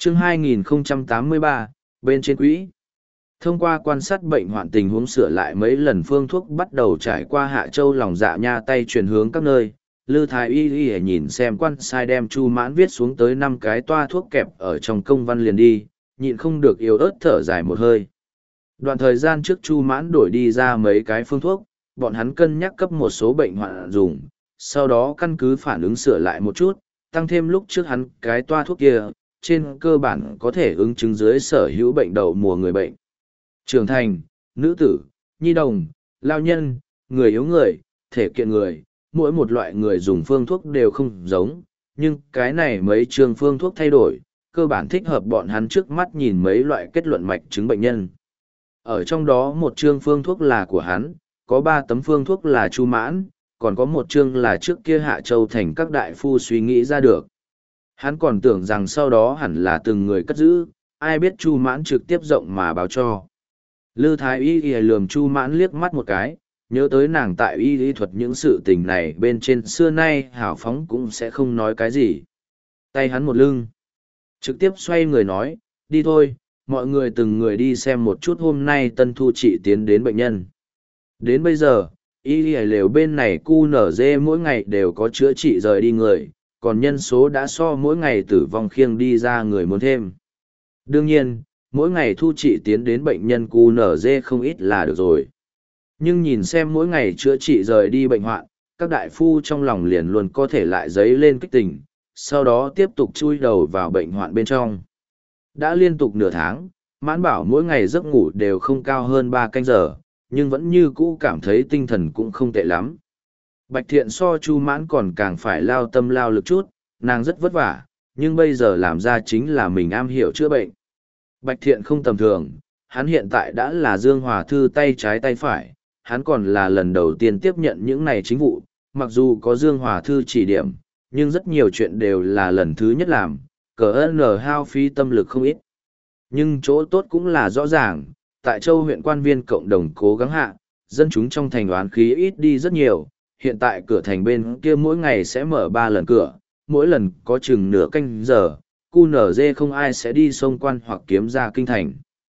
Chương 2083, bên trên quỹ. Thông qua quan sát bệnh hoạn tình huống sửa lại mấy lần phương thuốc bắt đầu trải qua Hạ Châu lòng dạ nha tay chuyển hướng các nơi. Lư Thái Y nhìn xem quan sai đem Chu Mãn viết xuống tới 5 cái toa thuốc kẹp ở trong công văn liền đi, nhịn không được yếu ớt thở dài một hơi. Đoạn thời gian trước Chu Mãn đổi đi ra mấy cái phương thuốc, bọn hắn cân nhắc cấp một số bệnh hoạn dùng, sau đó căn cứ phản ứng sửa lại một chút, tăng thêm lúc trước hắn cái toa thuốc kia, trên cơ bản có thể ứng chứng dưới sở hữu bệnh đậu mùa người bệnh. Trưởng thành, nữ tử, nhi đồng, lao nhân, người yếu người, thể kiện người, mỗi một loại người dùng phương thuốc đều không giống, nhưng cái này mấy trường phương thuốc thay đổi, cơ bản thích hợp bọn hắn trước mắt nhìn mấy loại kết luận mạch chứng bệnh nhân. Ở trong đó một chương phương thuốc là của hắn, có 3 tấm phương thuốc là Chu Mãn, còn có một chương là trước kia Hạ Châu thành các đại phu suy nghĩ ra được. Hắn còn tưởng rằng sau đó hẳn là từng người cất giữ, ai biết Chu Mãn trực tiếp rộng mà báo cho. Lư Thái Y lườm Chu Mãn liếc mắt một cái, nhớ tới nàng tại y thuật những sự tình này bên trên xưa nay hào phóng cũng sẽ không nói cái gì. Tay hắn một lưng, trực tiếp xoay người nói, đi thôi, mọi người từng người đi xem một chút hôm nay tân thu trị tiến đến bệnh nhân. Đến bây giờ, y lều bên này cu nở dê mỗi ngày đều có chữa trị rời đi người, còn nhân số đã so mỗi ngày tử vong khiêng đi ra người muốn thêm. Đương nhiên, mỗi ngày thu trị tiến đến bệnh nhân cu nở dê không ít là được rồi. Nhưng nhìn xem mỗi ngày chữa trị rời đi bệnh hoạn, các đại phu trong lòng liền luôn có thể lại dấy lên kích tình, sau đó tiếp tục chui đầu vào bệnh hoạn bên trong. Đã liên tục nửa tháng, Mãn Bảo mỗi ngày giấc ngủ đều không cao hơn 3 canh giờ, nhưng vẫn như cũ cảm thấy tinh thần cũng không tệ lắm. Bạch Thiện so Chu Mãn còn càng phải lao tâm lao lực chút, nàng rất vất vả, nhưng bây giờ làm ra chính là mình am hiểu chữa bệnh. Bạch Thiện không tầm thường, hắn hiện tại đã là Dương Hòa Thư tay trái tay phải, hắn còn là lần đầu tiên tiếp nhận những này chính vụ, mặc dù có Dương Hòa Thư chỉ điểm, nhưng rất nhiều chuyện đều là lần thứ nhất làm, cỡ nở hao phí tâm lực không ít. Nhưng chỗ tốt cũng là rõ ràng, tại Châu huyện quan viên cộng đồng cố gắng hạ, dân chúng trong thành oán khí ít đi rất nhiều, hiện tại cửa thành bên kia mỗi ngày sẽ mở 3 lần cửa, mỗi lần có chừng nửa canh giờ, cu nở dê không ai sẽ đi xông quan hoặc kiếm ra kinh thành.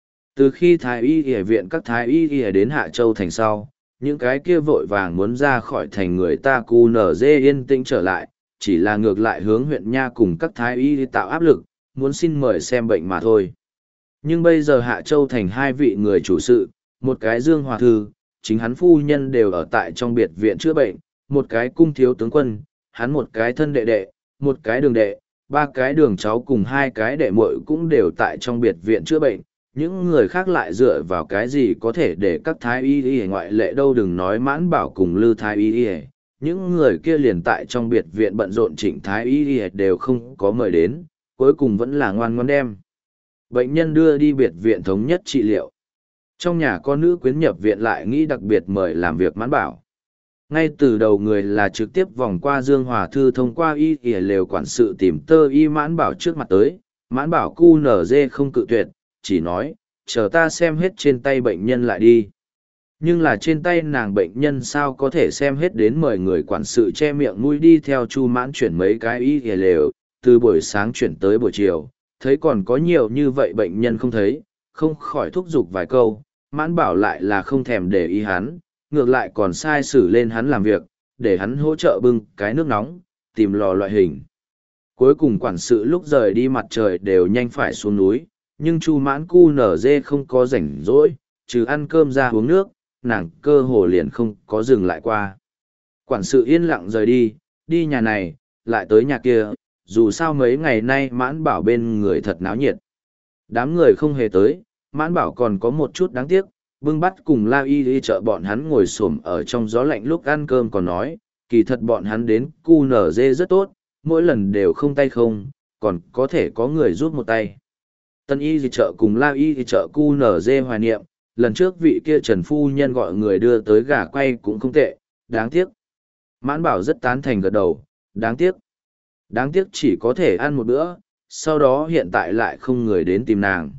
Từ khi Thái Y Y viện các Thái Y Y đến Hạ Châu thành sau, những cái kia vội vàng muốn ra khỏi thành người ta cu nở dê yên tĩnh trở lại, chỉ là ngược lại hướng huyện Nha cùng các Thái Y tạo áp lực, muốn xin mời xem bệnh mà thôi. Nhưng bây giờ Hạ Châu thành 2 vị người chủ sự, một cái Dương Hòa Thư, chính hắn phu nhân đều ở tại trong biệt viện chữa bệnh, một cái cung thiếu tướng quân, hắn một cái thân đệ đệ, một cái đường đệ, 3 cái đường cháu cùng 2 cái đệ muội cũng đều tại trong biệt viện chữa bệnh. Những người khác lại dựa vào cái gì có thể để các Thái Y Y ngoại lệ đâu, đừng nói Mãn Bảo cùng Lư Thái Y Y. Những người kia liền tại trong biệt viện bận rộn Trịnh Thái Y Y đều không có mời đến, cuối cùng vẫn là ngoan ngoãn đem bệnh nhân đưa đi biệt viện thống nhất trị liệu. Trong nhà có nữ quyến nhập viện lại nghĩ đặc biệt mời làm việc Mãn Bảo. Ngay từ đầu người là trực tiếp vòng qua Dương Hòa Thư thông qua y lều quản sự tìm tơ y Mãn Bảo trước mặt tới, Mãn Bảo cu nở dê không cự tuyệt, chỉ nói, chờ ta xem hết trên tay bệnh nhân lại đi. Nhưng là trên tay nàng bệnh nhân sao có thể xem hết đến mời người quản sự che miệng mũi đi theo Chu Mãn chuyển mấy cái y lều, từ buổi sáng chuyển tới buổi chiều, thấy còn có nhiều như vậy bệnh nhân không thấy, không khỏi thúc giục vài câu, Mãn Bảo lại là không thèm để ý hắn, ngược lại còn sai xử lên hắn làm việc, để hắn hỗ trợ bưng cái nước nóng, tìm lò loại hình. Cuối cùng quản sự lúc rời đi mặt trời đều nhanh phải xuống núi, nhưng Chu Mãn cu nở dê không có rảnh rỗi, trừ ăn cơm ra uống nước, nàng cơ hồ liền không có dừng lại qua. Quản sự yên lặng rời đi, đi nhà này, lại tới nhà kia, dù sao mấy ngày nay Mãn Bảo bên người thật náo nhiệt. Đám người không hề tới, Mãn Bảo còn có một chút đáng tiếc, bưng bắt cùng La Y đi chợ bọn hắn ngồi xổm ở trong gió lạnh lúc ăn cơm còn nói, kỳ thật bọn hắn đến cu nở dê rất tốt, mỗi lần đều không tay không, còn có thể có người giúp một tay. Tân Y đi chợ cùng La Y đi chợ cu nở dê hoài niệm, lần trước vị kia Trần Phu Nhân gọi người đưa tới gà quay cũng không tệ, đáng tiếc. Mãn Bảo rất tán thành gật đầu, đáng tiếc. Đáng tiếc chỉ có thể ăn một bữa, sau đó hiện tại lại không người đến tìm nàng.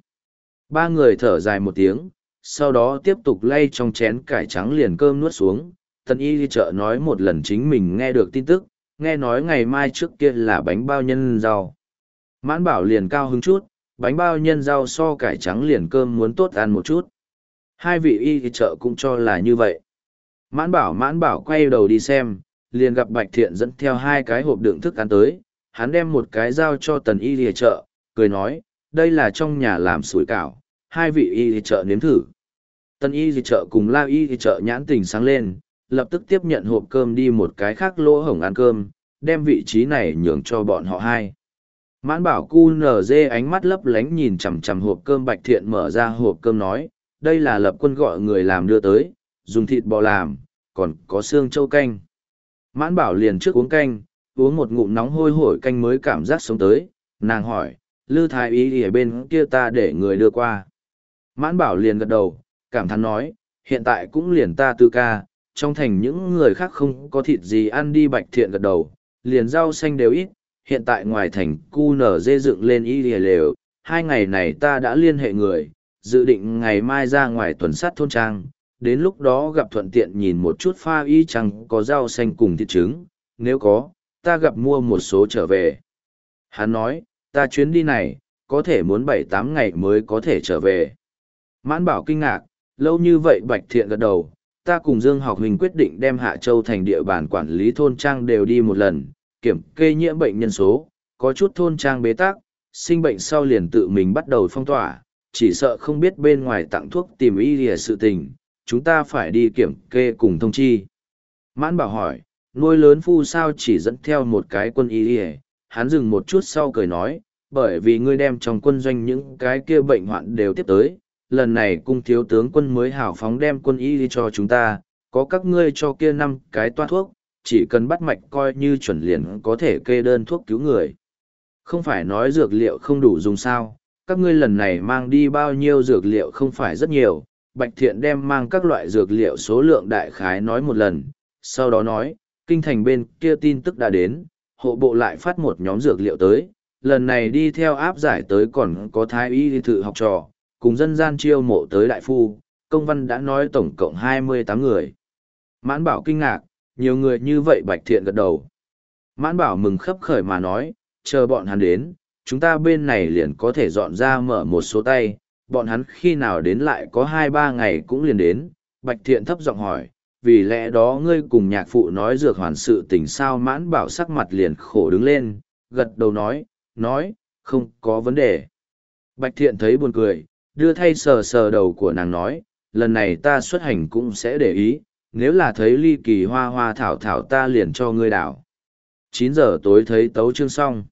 3 người thở dài một tiếng, sau đó tiếp tục lay trong chén cải trắng liền cơm nuốt xuống. Tân Y đi chợ nói một lần chính mình nghe được tin tức, nghe nói ngày mai trước kia là bánh bao nhân rau. Mãn Bảo liền cao hứng chút, Bánh bao nhân rau so cải trắng liền cơm muốn tốt ăn một chút. Hai vị y chợ cũng cho là như vậy. Mãn bảo quay đầu đi xem, liền gặp Bạch Thiện dẫn theo hai cái hộp đựng thức ăn tới. Hắn đem một cái giao cho tần y chợ, cười nói, đây là trong nhà làm sủi cảo, hai vị y chợ nếm thử. Tần y chợ cùng La y chợ nhãn tình sáng lên, lập tức tiếp nhận hộp cơm đi một cái khác lỗ hổng ăn cơm, đem vị trí này nhường cho bọn họ hai. Mãn bảo cu nở dê ánh mắt lấp lánh nhìn chằm chằm hộp cơm. Bạch Thiện mở ra hộp cơm nói, đây là Lập Quân gọi người làm đưa tới, dùng thịt bò làm, còn có xương trâu canh. Mãn bảo liền trước uống canh, uống một ngụm nóng hôi hổi canh mới cảm giác sống tới, nàng hỏi, Lư Thái Y ở bên kia ta để người đưa qua. Mãn bảo liền gật đầu, cảm thán nói, hiện tại cũng liền ta tư ca, trong thành những người khác không có thịt gì ăn đi. Bạch Thiện gật đầu, liền rau xanh đều ít, hiện tại ngoài thành cu nở dê dựng lên y lều, 2 ngày này ta đã liên hệ người, dự định ngày mai ra ngoài tuần sát thôn trang, đến lúc đó gặp thuận tiện nhìn một chút pha y chẳng có rau xanh cùng thịt trứng, nếu có, ta gặp mua một số trở về. Hắn nói, ta chuyến đi này, có thể muốn 7-8 ngày mới có thể trở về. Mãn bảo kinh ngạc, lâu như vậy. Bạch Thiện gật đầu, ta cùng Dương Học Huỳnh quyết định đem Hạ Châu thành địa bàn quản lý thôn trang đều đi một lần, kiểm kê nhiễm bệnh nhân số, có chút thôn trang bế tắc, sinh bệnh sau liền tự mình bắt đầu phong tỏa, chỉ sợ không biết bên ngoài tặng thuốc tìm y lìa sự tình, chúng ta phải đi kiểm kê cùng thông chi. Mãn bảo hỏi, nuôi lớn phu sao chỉ dẫn theo một cái quân y lìa? Hắn dừng một chút sau cười nói, bởi vì ngươi đem trong quân doanh những cái kia bệnh hoạn đều tiếp tới, lần này cung thiếu tướng quân mới hào phóng đem quân y đi cho chúng ta, có các ngươi cho kia 5 cái toa thuốc, chỉ cần bắt mạch coi như chuẩn liền có thể kê đơn thuốc cứu người. Không phải nói dược liệu không đủ dùng sao, các ngươi lần này mang đi bao nhiêu dược liệu không phải rất nhiều. Bạch Thiện đem mang các loại dược liệu số lượng đại khái nói một lần, sau đó nói, kinh thành bên kia tin tức đã đến, hộ bộ lại phát một nhóm dược liệu tới, lần này đi theo áp giải tới còn có thái y thự học trò, cùng dân gian chiêu mộ tới đại phu, công văn đã nói tổng cộng 28 người. Mãn bảo kinh ngạc, nhiều người như vậy. Bạch Thiện gật đầu. Mãn bảo mừng khấp khởi mà nói, chờ bọn hắn đến, chúng ta bên này liền có thể dọn ra mở một số tay, bọn hắn khi nào đến lại có 2-3 ngày cũng liền đến. Bạch Thiện thấp giọng hỏi, vì lẽ đó ngươi cùng nhạc phụ nói dược hoàn sự tình sao? Mãn bảo sắc mặt liền khổ đứng lên, gật đầu nói, không có vấn đề. Bạch Thiện thấy buồn cười, đưa thay sờ sờ đầu của nàng nói, lần này ta xuất hành cũng sẽ để ý, nếu là thấy ly kỳ hoa hoa thảo thảo ta liền cho ngươi đảo. 9 giờ tối thấy tấu chương xong.